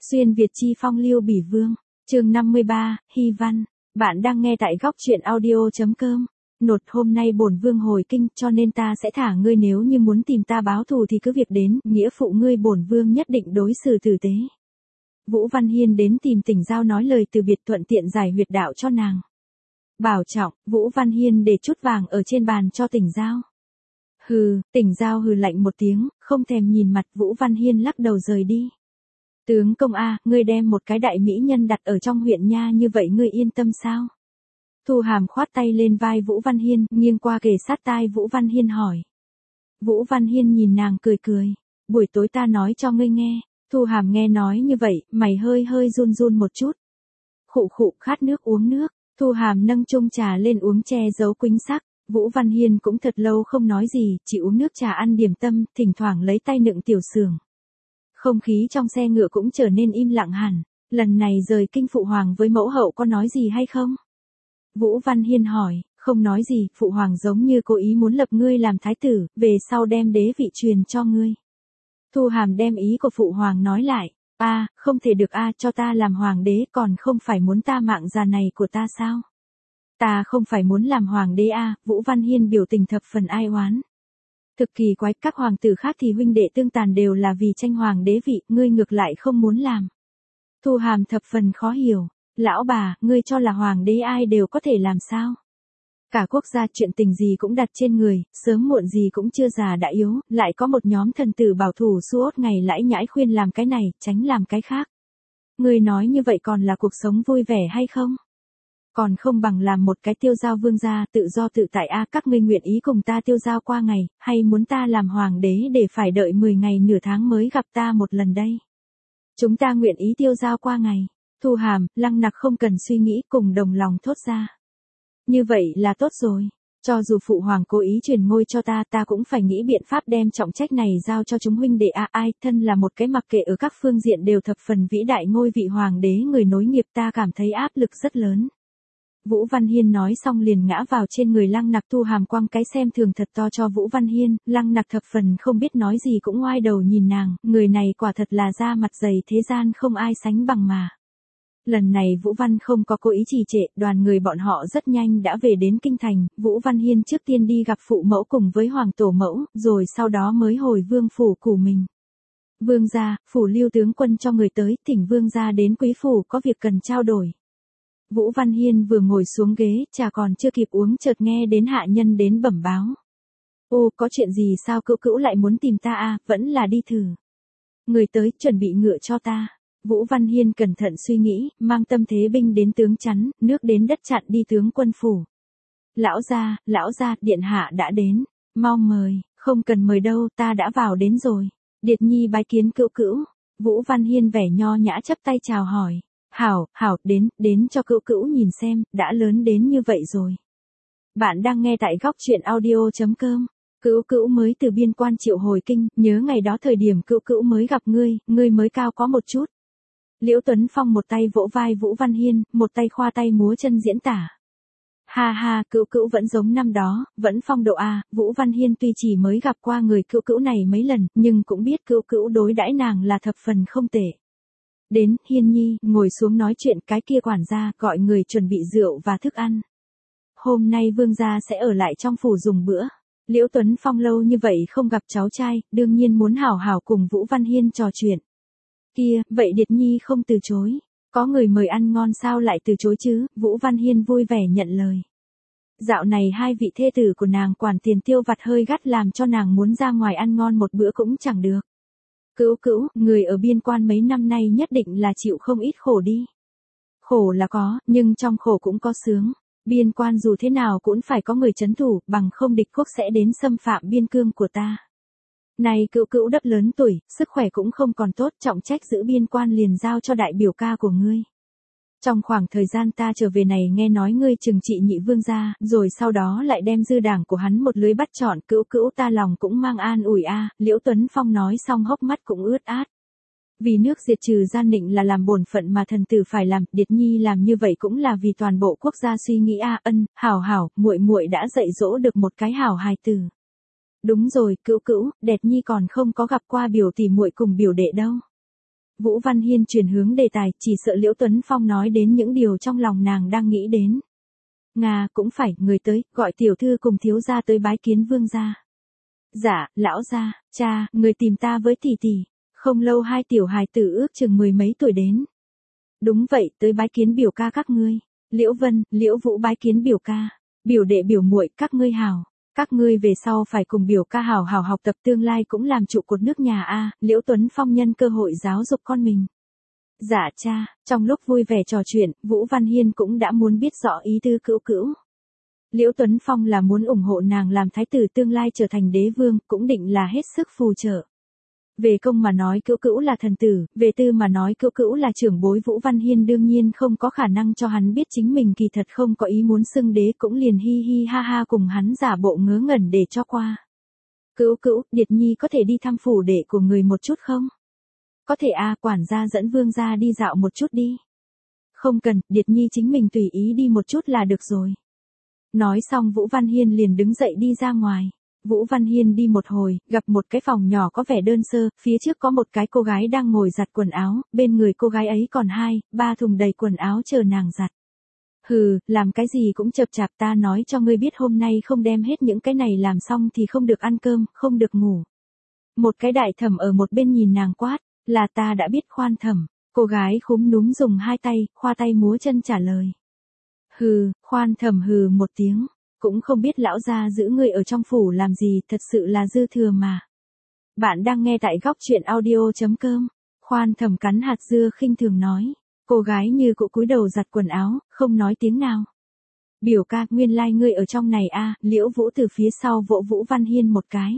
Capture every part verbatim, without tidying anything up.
Xuyên Việt chi phong lưu bỉ vương, chương năm mươi ba, Hy văn. Bạn đang nghe tại góc truyện audio.com. Nột hôm nay bổn vương hồi kinh cho nên ta sẽ thả ngươi, nếu như muốn tìm ta báo thù thì cứ việc đến, nghĩa phụ ngươi bổn vương nhất định đối xử tử tế. Vũ Văn Hiên đến tìm Tỉnh Giao nói lời từ biệt, thuận tiện giải huyệt đạo cho nàng. Bảo trọng, Vũ Văn Hiên để chút vàng ở trên bàn cho Tỉnh Giao. Hừ, Tỉnh Giao hừ lạnh một tiếng, không thèm nhìn mặt Vũ Văn Hiên, lắc đầu rời đi. Tướng công a, ngươi đem một cái đại mỹ nhân đặt ở trong huyện nha như vậy ngươi yên tâm sao? Thu Hàm khoát tay lên vai Vũ Văn Hiên, nghiêng qua kề sát tai Vũ Văn Hiên hỏi. Vũ Văn Hiên nhìn nàng cười cười, buổi tối ta nói cho ngươi nghe. Thu Hàm nghe nói như vậy, mày hơi hơi run run một chút. Khụ khụ, khát nước uống nước. Thu Hàm nâng chung trà lên uống, che giấu quĩnh sắc. Vũ Văn Hiên cũng thật lâu không nói gì, chỉ uống nước trà ăn điểm tâm, thỉnh thoảng lấy tay nựng tiểu sườn. Không khí trong xe ngựa cũng trở nên im lặng hẳn. Lần này rời kinh phụ hoàng với mẫu hậu có nói gì hay không? Vũ Văn Hiên hỏi. Không nói gì, phụ hoàng giống như cố ý muốn lập ngươi làm thái tử, về sau đem đế vị truyền cho ngươi. Thu Hàm đem ý của phụ hoàng nói lại. A, à, không thể được a, à, cho ta làm hoàng đế, còn không phải muốn ta mạng già này của ta sao? Ta không phải muốn làm hoàng đế a, à, Vũ Văn Hiên biểu tình thập phần ai oán. Thực kỳ quái, các hoàng tử khác thì huynh đệ tương tàn đều là vì tranh hoàng đế vị, ngươi ngược lại không muốn làm. Thu Hàm thập phần khó hiểu. Lão bà, ngươi cho là hoàng đế ai đều có thể làm sao? Cả quốc gia chuyện tình gì cũng đặt trên người, sớm muộn gì cũng chưa già đã yếu, lại có một nhóm thần tử bảo thủ suốt ngày lãi nhãi khuyên làm cái này, tránh làm cái khác. Ngươi nói như vậy còn là cuộc sống vui vẻ hay không? Còn không bằng làm một cái tiêu giao vương gia, tự do tự tại a, à, các ngươi nguyện ý cùng ta tiêu giao qua ngày, hay muốn ta làm hoàng đế để phải đợi mười ngày nửa tháng mới gặp ta một lần đây? Chúng ta nguyện ý tiêu giao qua ngày. Thu Hàm, Lăng Nặc không cần suy nghĩ, cùng đồng lòng thốt ra. Như vậy là tốt rồi. Cho dù phụ hoàng cố ý truyền ngôi cho ta, ta cũng phải nghĩ biện pháp đem trọng trách này giao cho chúng huynh đệ a, à, ai thân là một cái mặc kệ ở các phương diện đều thập phần vĩ đại ngôi vị hoàng đế người nối nghiệp, ta cảm thấy áp lực rất lớn. Vũ Văn Hiên nói xong liền ngã vào trên người Lăng Nặc. Thu Hàm quăng cái xem thường thật to cho Vũ Văn Hiên, Lăng Nặc thập phần không biết nói gì cũng ngoai đầu nhìn nàng, người này quả thật là da mặt dày thế gian không ai sánh bằng mà. Lần này Vũ Văn không có cố ý trì trệ, đoàn người bọn họ rất nhanh đã về đến kinh thành, Vũ Văn Hiên trước tiên đi gặp phụ mẫu cùng với hoàng tổ mẫu, rồi sau đó mới hồi vương phủ của mình. Vương gia, phủ Lưu tướng quân cho người tới, thỉnh vương gia đến quý phủ có việc cần trao đổi. Vũ Văn Hiên vừa ngồi xuống ghế, trà còn chưa kịp uống chợt nghe đến hạ nhân đến bẩm báo. Ô, có chuyện gì sao cữu cữu lại muốn tìm ta a, à, vẫn là đi thử. Người tới, chuẩn bị ngựa cho ta. Vũ Văn Hiên cẩn thận suy nghĩ, mang tâm thế binh đến tướng chắn, nước đến đất chặn đi tướng quân phủ. Lão gia, lão gia, điện hạ đã đến, mau mời. Không cần mời đâu, ta đã vào đến rồi. Điệt nhi bái kiến cữu cữu. Vũ Văn Hiên vẻ nho nhã chấp tay chào hỏi. Hảo, hảo, đến, đến cho cữu cữu nhìn xem, đã lớn đến như vậy rồi. Bạn đang nghe tại góc truyện audio.com. Cữu cữu mới từ biên quan triệu hồi kinh, nhớ ngày đó thời điểm cữu cữu mới gặp ngươi, ngươi mới cao có một chút. Liễu Tuấn Phong một tay vỗ vai Vũ Văn Hiên, một tay khoa tay múa chân diễn tả. Ha ha, cữu cữu vẫn giống năm đó, vẫn phong độ a. Vũ Văn Hiên tuy chỉ mới gặp qua người cữu cữu này mấy lần, nhưng cũng biết cữu cữu đối đãi nàng là thập phần không tệ. Đến, Hiên nhi, ngồi xuống nói chuyện, cái kia quản gia gọi người chuẩn bị rượu và thức ăn. Hôm nay vương gia sẽ ở lại trong phủ dùng bữa. Liễu Tuấn Phong lâu như vậy không gặp cháu trai, đương nhiên muốn hảo hảo cùng Vũ Văn Hiên trò chuyện. Kia, vậy Điệt nhi không từ chối. Có người mời ăn ngon sao lại từ chối chứ? Vũ Văn Hiên vui vẻ nhận lời. Dạo này hai vị thê tử của nàng quản tiền tiêu vặt hơi gắt, làm cho nàng muốn ra ngoài ăn ngon một bữa cũng chẳng được. Cữu cữu, người ở biên quan mấy năm nay nhất định là chịu không ít khổ đi. Khổ là có, nhưng trong khổ cũng có sướng. Biên quan dù thế nào cũng phải có người trấn thủ, bằng không địch quốc sẽ đến xâm phạm biên cương của ta. Này cữu cữu đắp lớn tuổi, sức khỏe cũng không còn tốt, trọng trách giữ biên quan liền giao cho đại biểu ca của ngươi. Trong khoảng thời gian ta trở về này nghe nói ngươi trừng trị nhị vương gia, rồi sau đó lại đem dư đảng của hắn một lưới bắt trọn, cữu cữu ta lòng cũng mang an ủi a. Liễu Tuấn Phong nói xong hốc mắt cũng ướt át. Vì nước diệt trừ gian nịnh là làm bổn phận mà thần tử phải làm, Điệt nhi làm như vậy cũng là vì toàn bộ quốc gia suy nghĩ a. Ân, hảo hảo, muội muội đã dạy dỗ được một cái hảo hài tử. Đúng rồi, cữu cữu, Điệt nhi còn không có gặp qua biểu tỷ muội cùng biểu đệ đâu. Vũ Văn Hiên chuyển hướng đề tài, chỉ sợ Liễu Tuấn Phong nói đến những điều trong lòng nàng đang nghĩ đến. Nga, cũng phải, người tới, gọi tiểu thư cùng thiếu gia tới bái kiến vương gia. Dạ, lão gia, cha, người tìm ta với tỷ tỷ. Không lâu hai tiểu hài tử ước chừng mười mấy tuổi đến. Đúng vậy, tới bái kiến biểu ca các ngươi. Liễu Vân, Liễu Vũ bái kiến biểu ca. Biểu đệ biểu muội, các ngươi hảo. Các ngươi về sau phải cùng biểu ca hảo hảo học tập, tương lai cũng làm trụ cột nước nhà a. Liễu Tuấn Phong nhân cơ hội giáo dục con mình. Dạ cha, trong lúc vui vẻ trò chuyện, Vũ Văn Hiên cũng đã muốn biết rõ ý tư Cữu Cữu. Liễu Tuấn Phong là muốn ủng hộ nàng làm thái tử tương lai trở thành đế vương, cũng định là hết sức phù trợ. Về công mà nói Cữu Cữu là thần tử, về tư mà nói Cữu Cữu là trưởng bối, Vũ Văn Hiên đương nhiên không có khả năng cho hắn biết chính mình kỳ thật không có ý muốn xưng đế, cũng liền hi hi ha ha cùng hắn giả bộ ngớ ngẩn để cho qua. Cữu Cữu, Điệt Nhi có thể đi thăm phủ đệ của người một chút không? Có thể a, quản gia dẫn vương gia đi dạo một chút đi. Không cần, Điệt Nhi chính mình tùy ý đi một chút là được rồi. Nói xong Vũ Văn Hiên liền đứng dậy đi ra ngoài. Vũ Văn Hiên đi một hồi, gặp một cái phòng nhỏ có vẻ đơn sơ, phía trước có một cái cô gái đang ngồi giặt quần áo, bên người cô gái ấy còn hai, ba thùng đầy quần áo chờ nàng giặt. Hừ, làm cái gì cũng chập chạp, ta nói cho ngươi biết hôm nay không đem hết những cái này làm xong thì không được ăn cơm, không được ngủ. Một cái đại thẩm ở một bên nhìn nàng quát, là ta đã biết Khoan thẩm. Cô gái khúm núm dùng hai tay, khoa tay múa chân trả lời. Hừ, Khoan thẩm hừ một tiếng. Cũng không biết lão gia giữ ngươi ở trong phủ làm gì, thật sự là dư thừa mà. Bạn đang nghe tại góc truyện audio chấm com. Khoan thẩm cắn hạt dưa khinh thường nói. Cô gái như cụ cúi đầu giặt quần áo, không nói tiếng nào. Biểu ca, nguyên lai like ngươi ở trong này a. À, Liễu Vũ từ phía sau vỗ Vũ Văn Hiên một cái.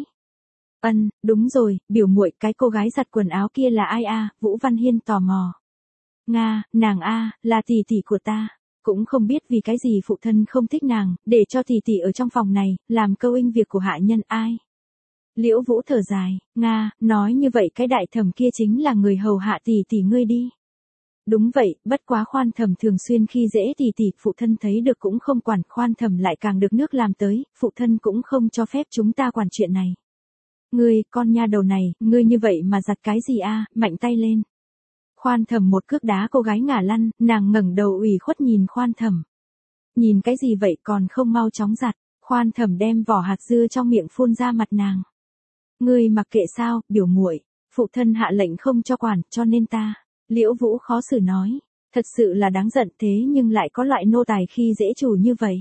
Ân, đúng rồi, biểu muội, cái cô gái giặt quần áo kia là ai a? À, Vũ Văn Hiên tò mò. Nga, nàng a, à, là tỷ tỷ của ta. Cũng không biết vì cái gì phụ thân không thích nàng, để cho tỷ tỷ ở trong phòng này, làm câu inh việc của hạ nhân ai. Liễu Vũ thở dài, Nga, nói như vậy cái đại thẩm kia chính là người hầu hạ tỷ tỷ ngươi đi. Đúng vậy, bất quá Khoan thẩm thường xuyên khi dễ tỷ tỷ, phụ thân thấy được cũng không quản, Khoan thẩm lại càng được nước làm tới, phụ thân cũng không cho phép chúng ta quản chuyện này. Ngươi, con nha đầu này, ngươi như vậy mà giặt cái gì a? À, mạnh tay lên. Khoan thẩm một cước đá cô gái ngả lăn, nàng ngẩng đầu ủy khuất nhìn Khoan thẩm. Nhìn cái gì vậy, còn không mau chóng giặt. Khoan thẩm đem vỏ hạt dưa trong miệng phun ra mặt nàng. Ngươi mặc kệ sao, biểu muội, phụ thân hạ lệnh không cho quản, cho nên ta. Liễu Vũ khó xử nói, thật sự là đáng giận, thế nhưng lại có loại nô tài khi dễ chủ như vậy.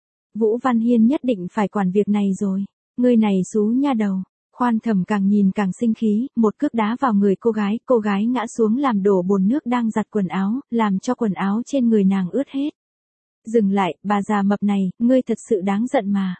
Vũ Văn Hiên nhất định phải quản việc này rồi. Ngươi này xú nha đầu. Khoan thẩm càng nhìn càng sinh khí, một cước đá vào người cô gái, cô gái ngã xuống làm đổ bồn nước đang giặt quần áo, làm cho quần áo trên người nàng ướt hết. Dừng lại, bà già mập này, ngươi thật sự đáng giận mà.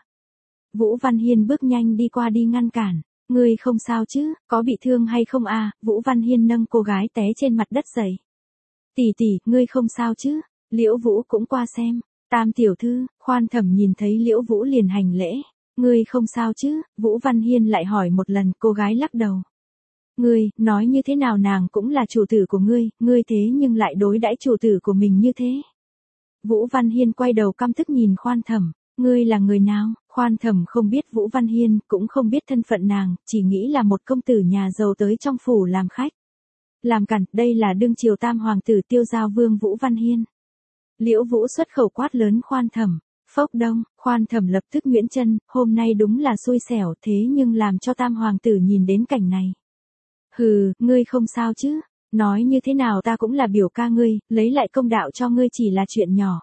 Vũ Văn Hiên bước nhanh đi qua đi ngăn cản. Ngươi không sao chứ, có bị thương hay không a? À? Vũ Văn Hiên nâng cô gái té trên mặt đất dậy. Tỷ tỷ, ngươi không sao chứ? Liễu Vũ cũng qua xem. Tam tiểu thư, Khoan thẩm nhìn thấy Liễu Vũ liền hành lễ. Ngươi không sao chứ? Vũ Văn Hiên lại hỏi một lần, cô gái lắc đầu. Ngươi, nói như thế nào nàng cũng là chủ tử của ngươi, ngươi thế nhưng lại đối đãi chủ tử của mình như thế. Vũ Văn Hiên quay đầu căm tức nhìn Khoan thẩm. Ngươi là người nào? Khoan thẩm không biết Vũ Văn Hiên, cũng không biết thân phận nàng, chỉ nghĩ là một công tử nhà giàu tới trong phủ làm khách. Làm cản, đây là đương triều tam hoàng tử Tiêu Giao Vương Vũ Văn Hiên. Liễu Vũ xuất khẩu quát lớn Khoan thẩm. Phốc đông, Khoan thẩm lập tức nguyễn chân, hôm nay đúng là xui xẻo, thế nhưng làm cho tam hoàng tử nhìn đến cảnh này. Hừ, ngươi không sao chứ? Nói như thế nào ta cũng là biểu ca ngươi, lấy lại công đạo cho ngươi chỉ là chuyện nhỏ.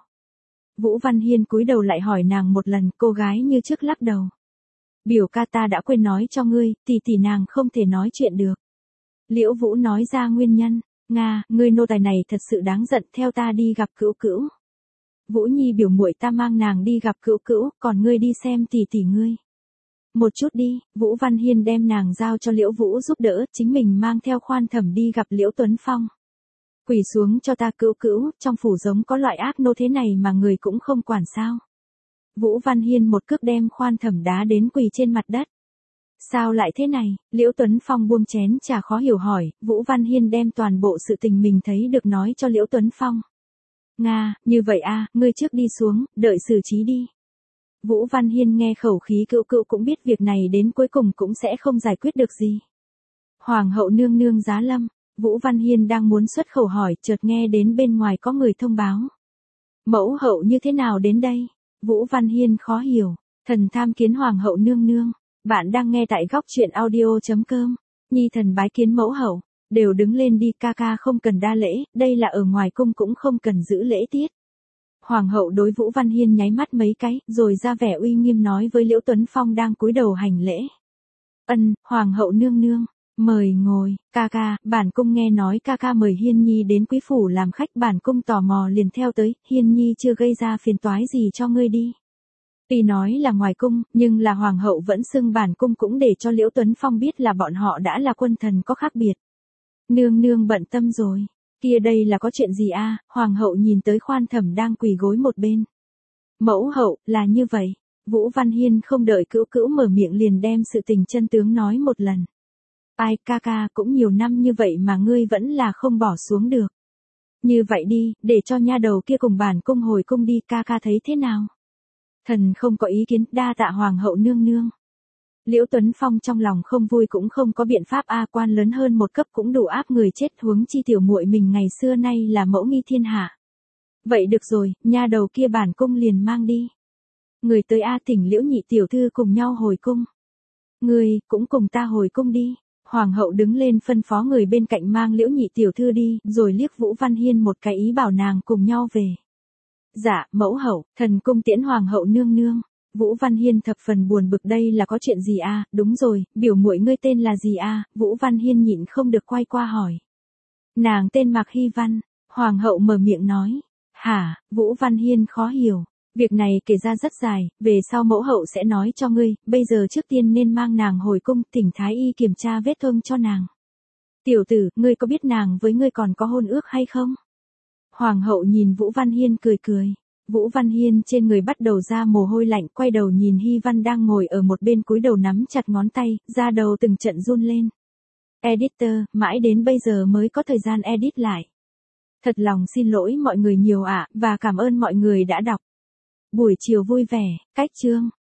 Vũ Văn Hiên cúi đầu lại hỏi nàng một lần, cô gái như trước lắc đầu. Biểu ca ta đã quên nói cho ngươi, tỷ tỷ nàng không thể nói chuyện được. Liễu Vũ nói ra nguyên nhân, Nga, ngươi nô tài này thật sự đáng giận, theo ta đi gặp Cữu Cữu. Vũ Nhi biểu muội, ta mang nàng đi gặp Cữu Cữu, còn ngươi đi xem tỷ tỷ ngươi. Một chút đi, Vũ Văn Hiên đem nàng giao cho Liễu Vũ giúp đỡ, chính mình mang theo Khoan thẩm đi gặp Liễu Tuấn Phong. Quỳ xuống cho ta Cữu Cữu, trong phủ giống có loại ác nô thế này mà người cũng không quản sao. Vũ Văn Hiên một cước đem Khoan thẩm đá đến quỳ trên mặt đất. Sao lại thế này? Liễu Tuấn Phong buông chén trà khó hiểu hỏi, Vũ Văn Hiên đem toàn bộ sự tình mình thấy được nói cho Liễu Tuấn Phong. Nga, như vậy a, à, ngươi trước đi xuống, đợi xử trí đi. Vũ Văn Hiên nghe khẩu khí Cữu Cữu cũng biết việc này đến cuối cùng cũng sẽ không giải quyết được gì. Hoàng hậu nương nương giá lâm. Vũ Văn Hiên đang muốn xuất khẩu hỏi, chợt nghe đến bên ngoài có người thông báo. Mẫu hậu như thế nào đến đây? Vũ Văn Hiên khó hiểu. Thần tham kiến hoàng hậu nương nương. Bạn đang nghe tại góc truyện audio.com. Nhi thần bái kiến mẫu hậu. Đều đứng lên đi, ca ca không cần đa lễ, đây là ở ngoài cung cũng không cần giữ lễ tiết. Hoàng hậu đối Vũ Văn Hiên nháy mắt mấy cái, rồi ra vẻ uy nghiêm nói với Liễu Tuấn Phong đang cúi đầu hành lễ. Ân, hoàng hậu nương nương, mời ngồi, ca ca, bản cung nghe nói ca ca mời Hiên Nhi đến quý phủ làm khách, bản cung tò mò liền theo tới, Hiên Nhi chưa gây ra phiền toái gì cho ngươi đi. Tuy nói là ngoài cung, nhưng là hoàng hậu vẫn xưng bản cung cũng để cho Liễu Tuấn Phong biết là bọn họ đã là quân thần có khác biệt. Nương nương bận tâm rồi. Kia đây là có chuyện gì a? Hoàng hậu nhìn tới Khoan Thẩm đang quỳ gối một bên. Mẫu hậu, là như vậy. Vũ Văn Hiên không đợi Cữu Cữu mở miệng liền đem sự tình chân tướng nói một lần. Ai, ca ca, cũng nhiều năm như vậy mà ngươi vẫn là không bỏ xuống được. Như vậy đi, để cho nha đầu kia cùng bản cung hồi cung đi, ca ca thấy thế nào? Thần không có ý kiến, đa tạ hoàng hậu nương nương. Liễu Tuấn Phong trong lòng không vui cũng không có biện pháp, a quan lớn hơn một cấp cũng đủ áp người chết, huống chi tiểu muội mình ngày xưa nay là mẫu nghi thiên hạ. Vậy được rồi, nha đầu kia bản cung liền mang đi. Người tới a thỉnh Liễu nhị tiểu thư cùng nhau hồi cung. Người, cũng cùng ta hồi cung đi. Hoàng hậu đứng lên phân phó người bên cạnh mang Liễu nhị tiểu thư đi, rồi liếc Vũ Văn Hiên một cái ý bảo nàng cùng nhau về. Dạ, mẫu hậu, thần cung tiễn hoàng hậu nương nương. Vũ Văn Hiên thập phần buồn bực, đây là có chuyện gì a? Đúng rồi, biểu muội ngươi tên là gì a? Vũ Văn Hiên nhịn không được quay qua hỏi. Nàng tên Mạc Hy Văn. Hoàng hậu mở miệng nói. Hả? Vũ Văn Hiên khó hiểu. Việc này kể ra rất dài, về sau mẫu hậu sẽ nói cho ngươi, bây giờ trước tiên nên mang nàng hồi cung, thỉnh thái y kiểm tra vết thương cho nàng. Tiểu tử, ngươi có biết nàng với ngươi còn có hôn ước hay không? Hoàng hậu nhìn Vũ Văn Hiên cười cười. Vũ Văn Hiên trên người bắt đầu ra mồ hôi lạnh, quay đầu nhìn Hy Văn đang ngồi ở một bên cúi đầu nắm chặt ngón tay, da đầu từng trận run lên. Editor, mãi đến bây giờ mới có thời gian edit lại. Thật lòng xin lỗi mọi người nhiều ạ, và cảm ơn mọi người đã đọc. Buổi chiều vui vẻ, cách chương.